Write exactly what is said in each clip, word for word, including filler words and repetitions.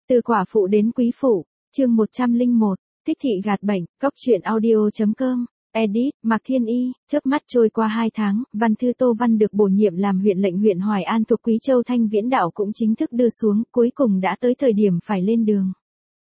Từ quả phụ đến quý phụ, chương một trăm lẻ một, thích thị gạt bệnh, cóc truyện audio.com, edit, Mạc Thiên Y, chớp mắt trôi qua hai tháng, Văn Thư Tô Văn được bổ nhiệm làm huyện lệnh huyện Hoài An thuộc Quý Châu Thanh Viễn Đạo cũng chính thức đưa xuống, cuối cùng đã tới thời điểm phải lên đường.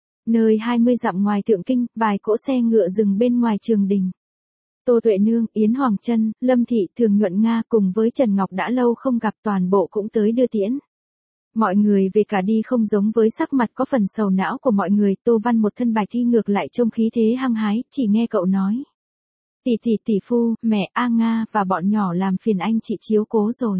Nơi hai mươi dặm ngoài Thượng Kinh, vài cỗ xe ngựa dừng bên ngoài trường đình. Tô Tuệ Nương, Yến Hoàng Trân, Lâm Thị, Thường Nhuận Nga cùng với Trần Ngọc đã lâu không gặp toàn bộ cũng tới đưa tiễn. Mọi người về cả đi không giống với sắc mặt có phần sầu não của mọi người, Tô Văn một thân bài thi ngược lại trông khí thế hăng hái, chỉ nghe cậu nói. Tỷ tỷ tỷ phu, mẹ A Nga và bọn nhỏ làm phiền anh chị chiếu cố rồi.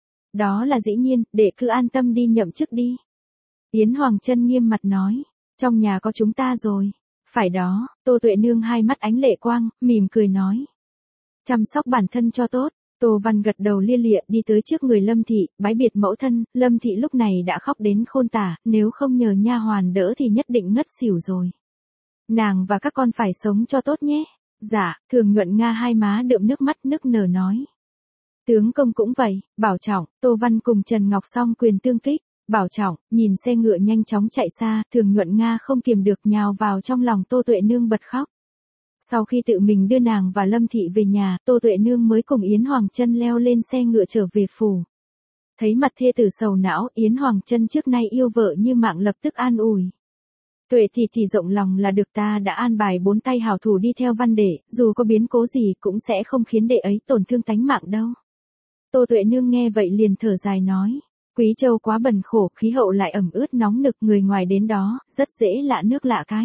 Đó là dĩ nhiên, để cứ an tâm đi nhậm chức đi. Yến Hoàng Trân nghiêm mặt nói, trong nhà có chúng ta rồi. Phải đó, Tô Tuệ Nương hai mắt ánh lệ quang, mỉm cười nói. Chăm sóc bản thân cho tốt. Tô Văn gật đầu lia lịa đi tới trước người Lâm Thị, bái biệt mẫu thân, Lâm Thị lúc này đã khóc đến khôn tả, nếu không nhờ nha hoàn đỡ thì nhất định ngất xỉu rồi. Nàng và các con phải sống cho tốt nhé. Dạ, Thường Nhuận Nga hai má đượm nước mắt nức nở nói. Tướng công cũng vậy, Bảo Trọng, Tô Văn cùng Trần Ngọc song quyền tương kích. Bảo Trọng, nhìn xe ngựa nhanh chóng chạy xa, Thường Nhuận Nga không kiềm được nhào vào trong lòng Tô Tuệ Nương bật khóc. Sau khi tự mình đưa nàng và Lâm Thị về nhà, Tô Tuệ Nương mới cùng Yến Hoàng Trân leo lên xe ngựa trở về phủ. Thấy mặt thê tử sầu não, Yến Hoàng Trân trước nay yêu vợ như mạng lập tức an ủi. Tuệ thì thì rộng lòng là được, ta đã an bài bốn tay hảo thủ đi theo Văn Đệ, dù có biến cố gì cũng sẽ không khiến đệ ấy tổn thương tánh mạng đâu. Tô Tuệ Nương nghe vậy liền thở dài nói. Quý Châu quá bần khổ, khí hậu lại ẩm ướt nóng nực, người ngoài đến đó, rất dễ lạ nước lạ cái.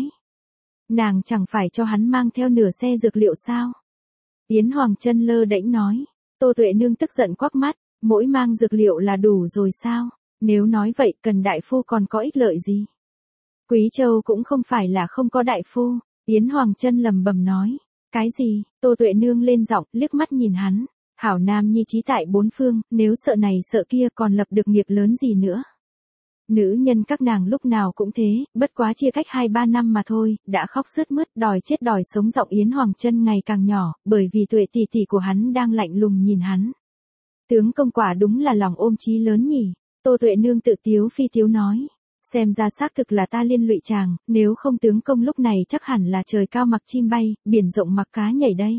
Nàng chẳng phải cho hắn mang theo nửa xe dược liệu sao? Yến Hoàng Trân lơ đễnh nói. Tô Tuệ Nương tức giận quắc mắt, mỗi mang dược liệu là đủ rồi sao? Nếu nói vậy cần đại phu còn có ích lợi gì? Quý Châu cũng không phải là không có đại phu. Yến Hoàng Trân lầm bầm nói. Cái gì? Tô Tuệ Nương lên giọng, liếc mắt nhìn hắn. Hảo nam nhi trí tại bốn phương, nếu sợ này sợ kia còn lập được nghiệp lớn gì nữa. Nữ nhân các nàng lúc nào cũng thế, bất quá chia cách hai ba năm mà thôi, đã khóc sướt mướt đòi chết đòi sống. Giọng Yến Hoàng Trân ngày càng nhỏ, bởi vì Tuệ tỷ tỷ của hắn đang lạnh lùng nhìn hắn. Tướng công quả đúng là lòng ôm chí lớn nhỉ. Tô Tuệ Nương tự tiếu phi tiếu nói. Xem ra xác thực là ta liên lụy chàng, nếu không tướng công lúc này chắc hẳn là trời cao mặc chim bay, biển rộng mặc cá nhảy đây.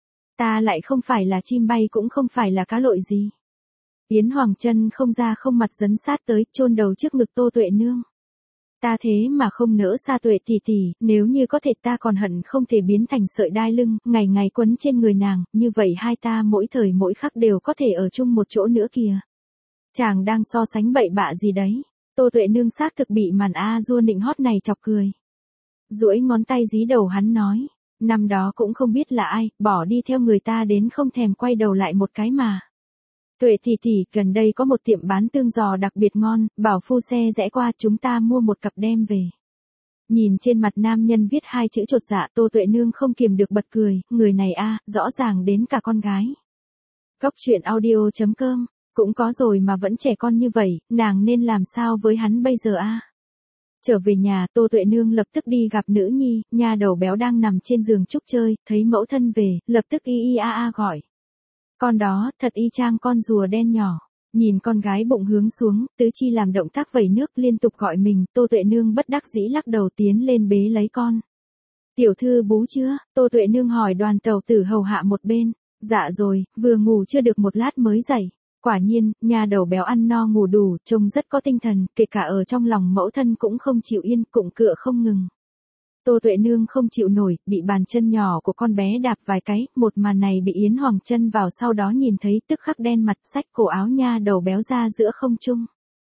Ta lại không phải là chim bay cũng không phải là cá lội gì. Yến Hoàng Trân không ra không mặt dấn sát tới, chôn đầu trước ngực Tô Tuệ Nương. Ta thế mà không nỡ xa Tuệ tỷ tỷ, nếu như có thể ta còn hận không thể biến thành sợi đai lưng, ngày ngày quấn trên người nàng, như vậy hai ta mỗi thời mỗi khắc đều có thể ở chung một chỗ nữa kìa. Chàng đang so sánh bậy bạ gì đấy? Tô Tuệ Nương xác thực bị màn a dua nịnh hót này chọc cười. Duỗi ngón tay dí đầu hắn nói. Năm đó cũng không biết là ai, bỏ đi theo người ta đến không thèm quay đầu lại một cái mà. Tuệ tỷ tỷ, gần đây có một tiệm bán tương giò đặc biệt ngon, bảo phu xe rẽ qua chúng ta mua một cặp đem về. Nhìn trên mặt nam nhân viết hai chữ chột dạ, Tô Tuệ Nương không kiềm được bật cười, người này a, rõ ràng đến cả con gái. Cóc truyện audio.com, cũng có rồi mà vẫn trẻ con như vậy, nàng nên làm sao với hắn bây giờ a? Trở về nhà, Tô Tuệ Nương lập tức đi gặp nữ nhi, nha đầu béo đang nằm trên giường trúc chơi, thấy mẫu thân về, lập tức y y a a gọi. Con đó, thật y chang con rùa đen nhỏ. Nhìn con gái bụng hướng xuống, tứ chi làm động tác vẩy nước liên tục gọi mình, Tô Tuệ Nương bất đắc dĩ lắc đầu tiến lên bế lấy con. Tiểu thư bú chưa? Tô Tuệ Nương hỏi đoàn tàu tử hầu hạ một bên. Dạ rồi, vừa ngủ chưa được một lát mới dậy. Quả nhiên, nhà đầu béo ăn no ngủ đủ, trông rất có tinh thần, kể cả ở trong lòng mẫu thân cũng không chịu yên, cụng cựa không ngừng. Tô Tuệ Nương không chịu nổi, bị bàn chân nhỏ của con bé đạp vài cái, một màn này bị Yến Hoàng Trân vào sau đó nhìn thấy tức khắc đen mặt, xách cổ áo nha đầu béo ra giữa không trung.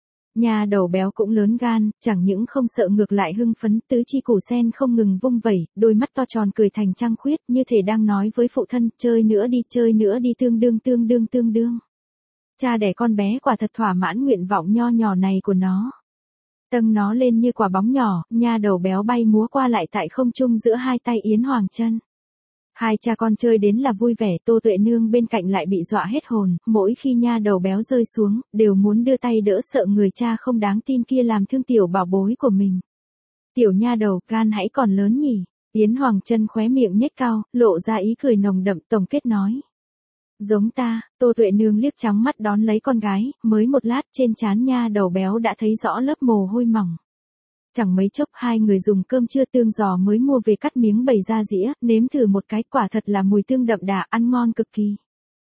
Nha đầu béo cũng lớn gan, chẳng những không sợ ngược lại hưng phấn, tứ chi củ sen không ngừng vung vẩy, đôi mắt to tròn cười thành trăng khuyết, như thể đang nói với phụ thân, chơi nữa đi, chơi nữa đi, tương đương tương đương tương đương. Cha đẻ con bé quả thật thỏa mãn nguyện vọng nho nhỏ này của nó. Tâng nó lên như quả bóng nhỏ, nha đầu béo bay múa qua lại tại không trung giữa hai tay Yến Hoàng Trân. Hai cha con chơi đến là vui vẻ, Tô Tuệ Nương bên cạnh lại bị dọa hết hồn, mỗi khi nha đầu béo rơi xuống, đều muốn đưa tay đỡ sợ người cha không đáng tin kia làm thương tiểu bảo bối của mình. Tiểu nha đầu, gan hãy còn lớn nhỉ? Yến Hoàng Trân khóe miệng nhếch cao, lộ ra ý cười nồng đậm, tổng kết nói. Giống ta, Tô Tuệ Nương liếc trắng mắt đón lấy con gái, mới một lát trên trán nha đầu béo đã thấy rõ lớp mồ hôi mỏng. Chẳng mấy chốc hai người dùng cơm trưa tương giò mới mua về cắt miếng bày ra dĩa, nếm thử một cái, quả thật là mùi tương đậm đà, ăn ngon cực kỳ.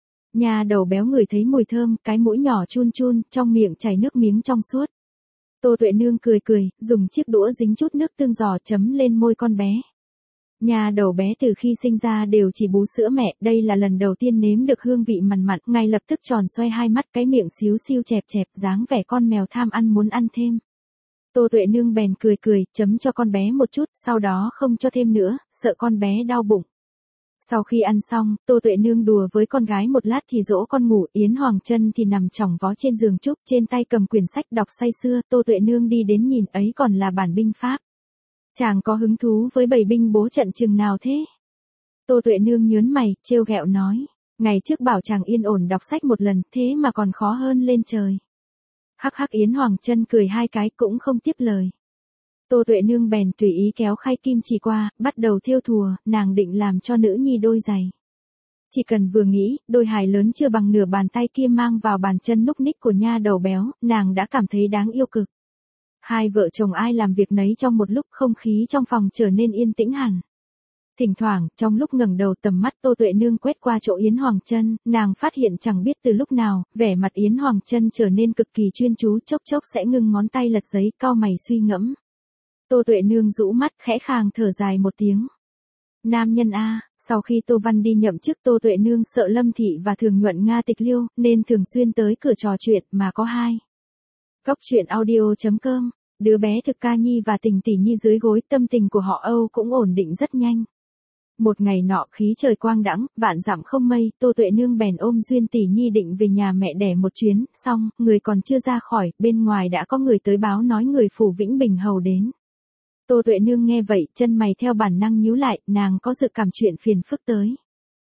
Nha đầu béo ngửi thấy mùi thơm, cái mũi nhỏ chun chun, trong miệng chảy nước miếng trong suốt. Tô Tuệ Nương cười cười, dùng chiếc đũa dính chút nước tương giò chấm lên môi con bé. Nha đầu bé từ khi sinh ra đều chỉ bú sữa mẹ, đây là lần đầu tiên nếm được hương vị mặn mặn, ngay lập tức tròn xoay hai mắt, cái miệng xíu xiu chẹp chẹp, dáng vẻ con mèo tham ăn muốn ăn thêm. Tô Tuệ Nương bèn cười cười, chấm cho con bé một chút, sau đó không cho thêm nữa, sợ con bé đau bụng. Sau khi ăn xong, Tô Tuệ Nương đùa với con gái một lát thì dỗ con ngủ, Yến Hoàng Trân thì nằm chỏng vó trên giường trúc, trên tay cầm quyển sách đọc say sưa, Tô Tuệ Nương đi đến nhìn, ấy còn là bản binh pháp. Chàng có hứng thú với bày binh bố trận chừng nào thế? Tô Tuệ Nương nhớn mày, trêu ghẹo nói, ngày trước bảo chàng yên ổn đọc sách một lần, thế mà còn khó hơn lên trời. Hắc hắc, Yến Hoàng Trân cười hai cái cũng không tiếp lời. Tô Tuệ Nương bèn tùy ý kéo khay kim chỉ qua, bắt đầu thêu thùa, nàng định làm cho nữ nhi đôi giày. Chỉ cần vừa nghĩ, đôi hài lớn chưa bằng nửa bàn tay kia mang vào bàn chân núc ních của nha đầu béo, nàng đã cảm thấy đáng yêu cực. Hai vợ chồng ai làm việc nấy trong một lúc, không khí trong phòng trở nên yên tĩnh hẳn. Thỉnh thoảng, trong lúc ngẩng đầu tầm mắt Tô Tuệ Nương quét qua chỗ Yến Hoàng Trân, nàng phát hiện chẳng biết từ lúc nào, vẻ mặt Yến Hoàng Trân trở nên cực kỳ chuyên chú, chốc chốc sẽ ngưng ngón tay lật giấy, cau mày suy ngẫm. Tô Tuệ Nương rũ mắt, khẽ khàng thở dài một tiếng. Nam nhân a, sau khi Tô Văn đi nhậm chức, Tô Tuệ Nương sợ Lâm Thị và Thường Nhuận Nga tịch liêu, nên thường xuyên tới cửa trò chuyện, mà có hai. Cóc truyện audio chấm com, đứa bé Thực Ca Nhi và Tình Tỷ Nhi dưới gối, tâm tình của họ Âu cũng ổn định rất nhanh. Một ngày nọ, khí trời quang đãng, vạn dặm không mây, Tô Tuệ Nương bèn ôm Duyên Tỷ Nhi định về nhà mẹ đẻ một chuyến, xong, người còn chưa ra khỏi, bên ngoài đã có người tới báo nói người phủ Vĩnh Bình hầu đến. Tô Tuệ Nương nghe vậy, chân mày theo bản năng nhíu lại, nàng có dự cảm chuyện phiền phức tới.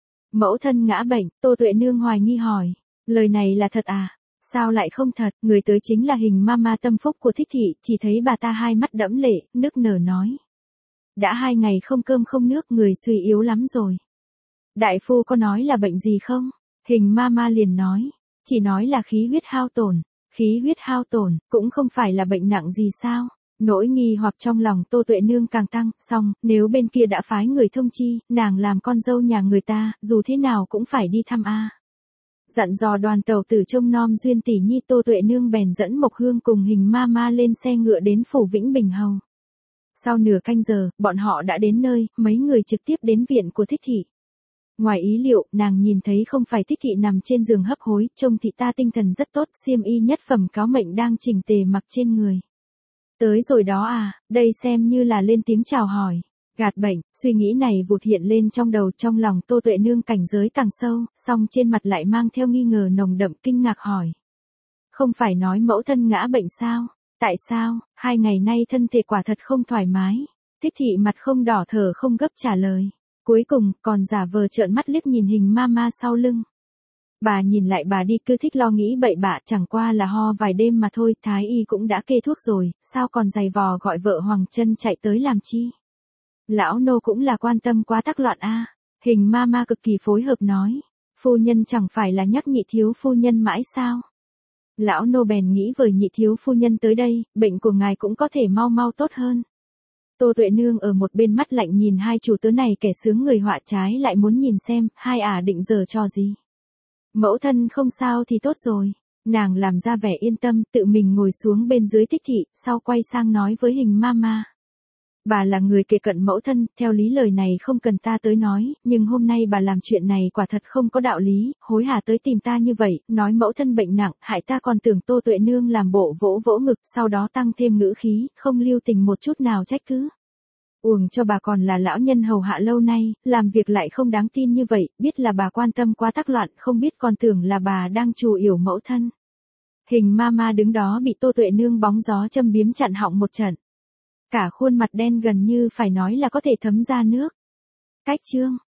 Mẫu thân ngã bệnh, Tô Tuệ Nương hoài nghi hỏi, lời này là thật à? Sao lại không thật, người tới chính là Hình Mama tâm phúc của Thích Thị, chỉ thấy bà ta hai mắt đẫm lệ, nức nở nói. Đã hai ngày không cơm không nước, người suy yếu lắm rồi. Đại phu có nói là bệnh gì không? Hình Mama liền nói, chỉ nói là khí huyết hao tổn. Khí huyết hao tổn, cũng không phải là bệnh nặng gì sao? Nỗi nghi hoặc trong lòng Tô Tuệ Nương càng tăng, xong, nếu bên kia đã phái người thông chi, nàng làm con dâu nhà người ta, dù thế nào cũng phải đi thăm a. Dặn dò đoàn tàu tử trông nom Duyên Tỷ Nhi, Tô Tuệ Nương bèn dẫn Mộc Hương cùng Hình Mama lên xe ngựa đến phủ Vĩnh Bình hầu. Sau nửa canh giờ, bọn họ đã đến nơi, mấy người trực tiếp đến viện của Thích Thị. Ngoài ý liệu, nàng nhìn thấy không phải Thích Thị nằm trên giường hấp hối, trông thị ta tinh thần rất tốt, xiêm y nhất phẩm cáo mệnh đang chỉnh tề mặc trên người. Tới rồi đó à, đây xem như là lên tiếng chào hỏi. Gạt bệnh, suy nghĩ này vụt hiện lên trong đầu, trong lòng Tô Tuệ Nương cảnh giới càng sâu, song trên mặt lại mang theo nghi ngờ nồng đậm, kinh ngạc hỏi. Không phải nói mẫu thân ngã bệnh sao? Tại sao, hai ngày nay thân thể quả thật không thoải mái? Thích Thị mặt không đỏ thở không gấp trả lời. Cuối cùng, còn giả vờ trợn mắt liếc nhìn Hình Mama sau lưng. Bà nhìn lại bà đi, cứ thích lo nghĩ bậy bạ, chẳng qua là ho vài đêm mà thôi, thái y cũng đã kê thuốc rồi, sao còn giày vò gọi vợ Hoàng Trân chạy tới làm chi? Lão nô cũng là quan tâm quá tắc loạn a. Hình Mama cực kỳ phối hợp nói, phu nhân chẳng phải là nhắc nhị thiếu phu nhân mãi sao? Lão nô bèn nghĩ với nhị thiếu phu nhân tới đây, bệnh của ngài cũng có thể mau mau tốt hơn. Tô Tuệ Nương ở một bên mắt lạnh nhìn hai chủ tớ này, kẻ sướng người họa, trái lại muốn nhìn xem, hai ả định giở trò gì. Mẫu thân không sao thì tốt rồi. Nàng làm ra vẻ yên tâm, tự mình ngồi xuống bên dưới Thích Thị, sau quay sang nói với Hình Mama. Bà là người kề cận mẫu thân, theo lý lời này không cần ta tới nói, nhưng hôm nay bà làm chuyện này quả thật không có đạo lý, hối hả tới tìm ta như vậy, nói mẫu thân bệnh nặng, hại ta còn tưởng. Tô Tuệ Nương làm bộ vỗ vỗ ngực, sau đó tăng thêm ngữ khí, không lưu tình một chút nào trách cứ. Uổng cho bà còn là lão nhân hầu hạ lâu nay, làm việc lại không đáng tin như vậy, biết là bà quan tâm quá tắc loạn, không biết còn tưởng là bà đang trù yểu mẫu thân. Hình Mama đứng đó bị Tô Tuệ Nương bóng gió châm biếm chặn họng một trận. Cả khuôn mặt đen gần như phải nói là có thể thấm ra nước. Cách chương